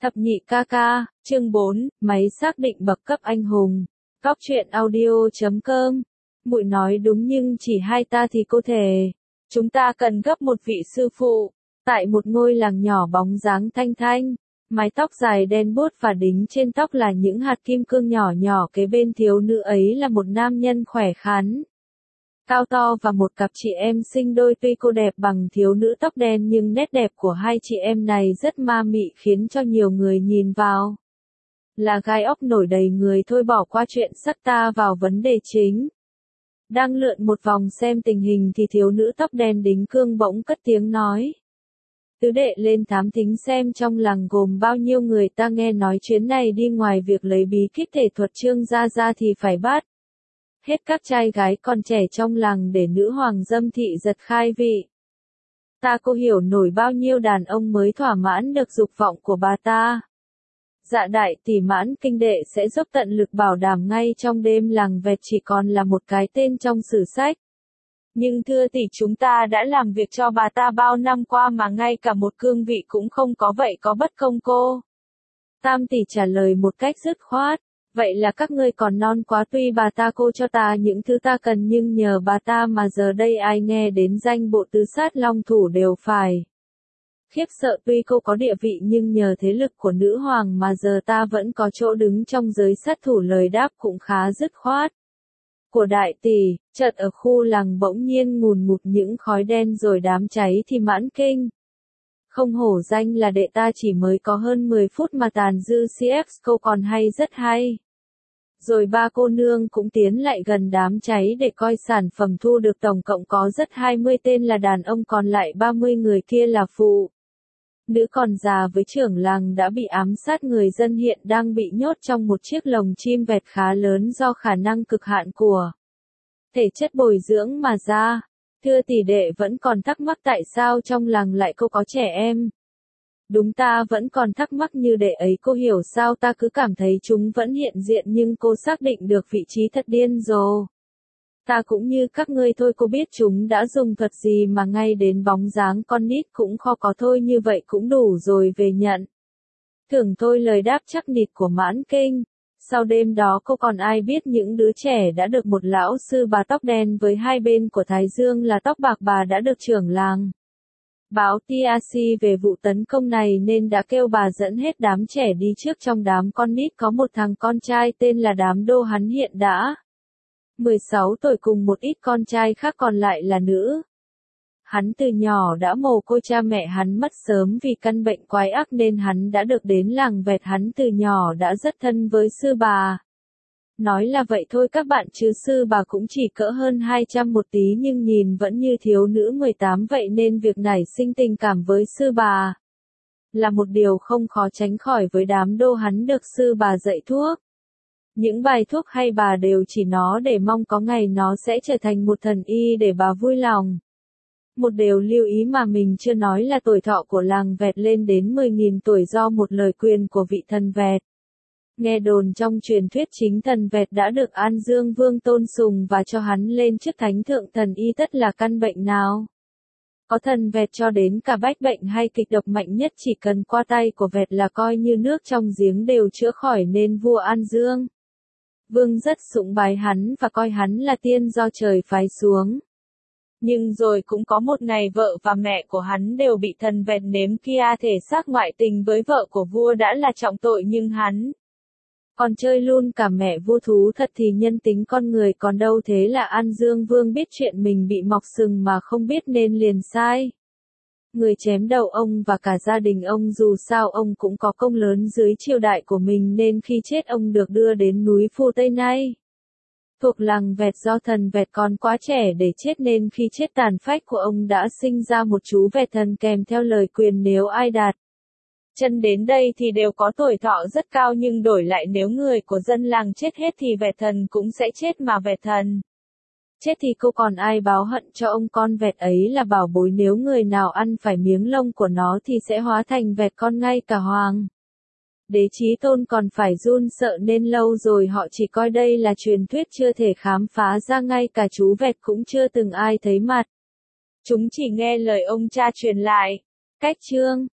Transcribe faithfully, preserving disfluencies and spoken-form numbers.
Thập nhị ca ca, chương bốn, máy xác định bậc cấp anh hùng. Cóc truyện audio chấm com. Muội nói đúng nhưng chỉ hai ta thì cô thể. Chúng ta cần gấp một vị sư phụ. Tại một ngôi làng nhỏ bóng dáng thanh thanh, mái tóc dài đen buốt và đính trên tóc là những hạt kim cương nhỏ nhỏ, kế bên thiếu nữ ấy là một nam nhân khỏe khoắn, cao to và một cặp chị em sinh đôi. Tuy cô đẹp bằng thiếu nữ tóc đen nhưng nét đẹp của hai chị em này rất ma mị, khiến cho nhiều người nhìn vào là gai óc nổi đầy người. Thôi bỏ qua chuyện sắc, ta vào vấn đề chính. Đang lượn một vòng xem tình hình thì thiếu nữ tóc đen đính cương bỗng cất tiếng nói: Tứ đệ lên thám thính xem trong làng gồm bao nhiêu người. Ta nghe nói chuyến này đi ngoài việc lấy bí kíp thể thuật Trương gia ra thì phải bắt hết các trai gái còn trẻ trong làng để nữ hoàng dâm thị giật khai vị. Ta cô hiểu nổi bao nhiêu đàn ông mới thỏa mãn được dục vọng của bà ta. Dạ đại tỷ, Mãn Kinh đệ sẽ dốc tận lực bảo đảm ngay trong đêm làng vẹt chỉ còn là một cái tên trong sử sách. Nhưng thưa tỷ, chúng ta đã làm việc cho bà ta bao năm qua mà ngay cả một cương vị cũng không có, vậy có bất công cô? Tam tỷ trả lời một cách dứt khoát: Vậy là các ngươi còn non quá. Tuy bà ta cô cho ta những thứ ta cần nhưng nhờ bà ta mà giờ đây ai nghe đến danh bộ tứ sát long thủ đều phải khiếp sợ. Tuy cô có địa vị nhưng nhờ thế lực của nữ hoàng mà giờ ta vẫn có chỗ đứng trong giới sát thủ. Lời đáp cũng khá dứt khoát của đại tỷ. Chợt ở khu làng bỗng nhiên ngùn ngụt những khói đen rồi đám cháy thì Mãn Kinh không hổ danh là đệ, ta chỉ mới có hơn mười phút mà tàn dư xê ép cô còn hay, rất hay. Rồi ba cô nương cũng tiến lại gần đám cháy để coi sản phẩm thu được, tổng cộng có rất hai mươi tên là đàn ông, còn lại ba mươi người kia là phụ nữ còn già với trưởng làng đã bị ám sát. Người dân hiện đang bị nhốt trong một chiếc lồng chim vẹt khá lớn do khả năng cực hạn của thể chất bồi dưỡng mà ra. Thưa tỷ, đệ vẫn còn thắc mắc tại sao trong làng lại cô có trẻ em. Đúng, ta vẫn còn thắc mắc như đệ ấy. Cô hiểu sao, ta cứ cảm thấy chúng vẫn hiện diện nhưng cô xác định được vị trí thật điên rồ. Ta cũng như các ngươi thôi, cô biết chúng đã dùng thuật gì mà ngay đến bóng dáng con nít cũng khó có. Thôi như vậy cũng đủ rồi, về nhận thưởng thôi. Lời đáp chắc nịch của Mãn Kinh. Sau đêm đó cô còn ai biết những đứa trẻ đã được một lão sư bà tóc đen với hai bên của thái dương là tóc bạc, bà đã được trưởng làng báo tê a xê về vụ tấn công này nên đã kêu bà dẫn hết đám trẻ đi trước. Trong đám con nít có một thằng con trai tên là Đám Đô, hắn hiện đã mười sáu tuổi cùng một ít con trai khác còn lại là nữ. Hắn từ nhỏ đã mồ côi, cha mẹ hắn mất sớm vì căn bệnh quái ác nên hắn đã được đến làng vẹt. Hắn từ nhỏ đã rất thân với sư bà. Nói là vậy thôi các bạn chứ sư bà cũng chỉ cỡ hơn hai trăm một tí nhưng nhìn vẫn như thiếu nữ mười tám vậy, nên việc nảy sinh tình cảm với sư bà là một điều không khó tránh khỏi. Với Đám Đô, hắn được sư bà dạy thuốc. Những bài thuốc hay bà đều chỉ nó để mong có ngày nó sẽ trở thành một thần y để bà vui lòng. Một điều lưu ý mà mình chưa nói là tuổi thọ của làng vẹt lên đến mười nghìn tuổi do một lời quyền của vị thần vẹt. Nghe đồn trong truyền thuyết chính thần vẹt đã được An Dương Vương tôn sùng và cho hắn lên chức thánh thượng thần y. Tất là căn bệnh nào có thần vẹt cho đến cả bách bệnh hay kịch độc mạnh nhất chỉ cần qua tay của vẹt là coi như nước trong giếng đều chữa khỏi, nên vua An Dương Vương rất sủng bái hắn và coi hắn là tiên do trời phái xuống. Nhưng rồi cũng có một ngày vợ và mẹ của hắn đều bị thần vẹt nếm kia. Thể xác ngoại tình với vợ của vua đã là trọng tội nhưng hắn còn chơi luôn cả mẹ vua. Thú thật thì nhân tính con người còn đâu. Thế là An Dương Vương biết chuyện mình bị mọc sừng mà không biết nên liền sai người chém đầu ông và cả gia đình ông. Dù sao ông cũng có công lớn dưới triều đại của mình nên khi chết ông được đưa đến núi Phù Tây nay thuộc làng vẹt. Do thần vẹt còn quá trẻ để chết nên khi chết tàn phách của ông đã sinh ra một chú vẹt thần kèm theo lời quyền nếu ai đạt chân đến đây thì đều có tuổi thọ rất cao, nhưng đổi lại nếu người của dân làng chết hết thì vẹt thần cũng sẽ chết, mà vẹt thần chết thì cô còn ai báo hận cho ông. Con vẹt ấy là bảo bối, nếu người nào ăn phải miếng lông của nó thì sẽ hóa thành vẹt con. Ngay cả hoàng đế Chí Tôn còn phải run sợ nên lâu rồi họ chỉ coi đây là truyền thuyết chưa thể khám phá ra. Ngay cả chú vẹt cũng chưa từng ai thấy mặt, chúng chỉ nghe lời ông cha truyền lại. Cách chương